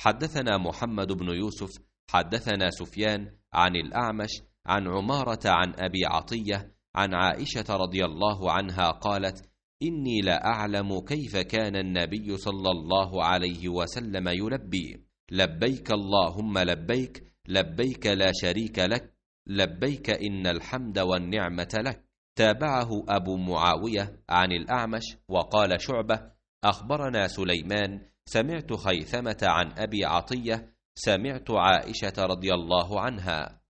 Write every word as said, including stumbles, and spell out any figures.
حدثنا محمد بن يوسف حدثنا سفيان عن الأعمش عن عمارة عن أبي عطية عن عائشة رضي الله عنها قالت: إني لا أعلم كيف كان النبي صلى الله عليه وسلم يلبي: لبيك اللهم لبيك، لبيك لا شريك لك، لبيك إن الحمد والنعمة لك. تابعه أبو معاوية عن الأعمش. وقال شعبة: أخبرنا سليمان سمعت خيثمة عن أبي عطية سمعت عائشة رضي الله عنها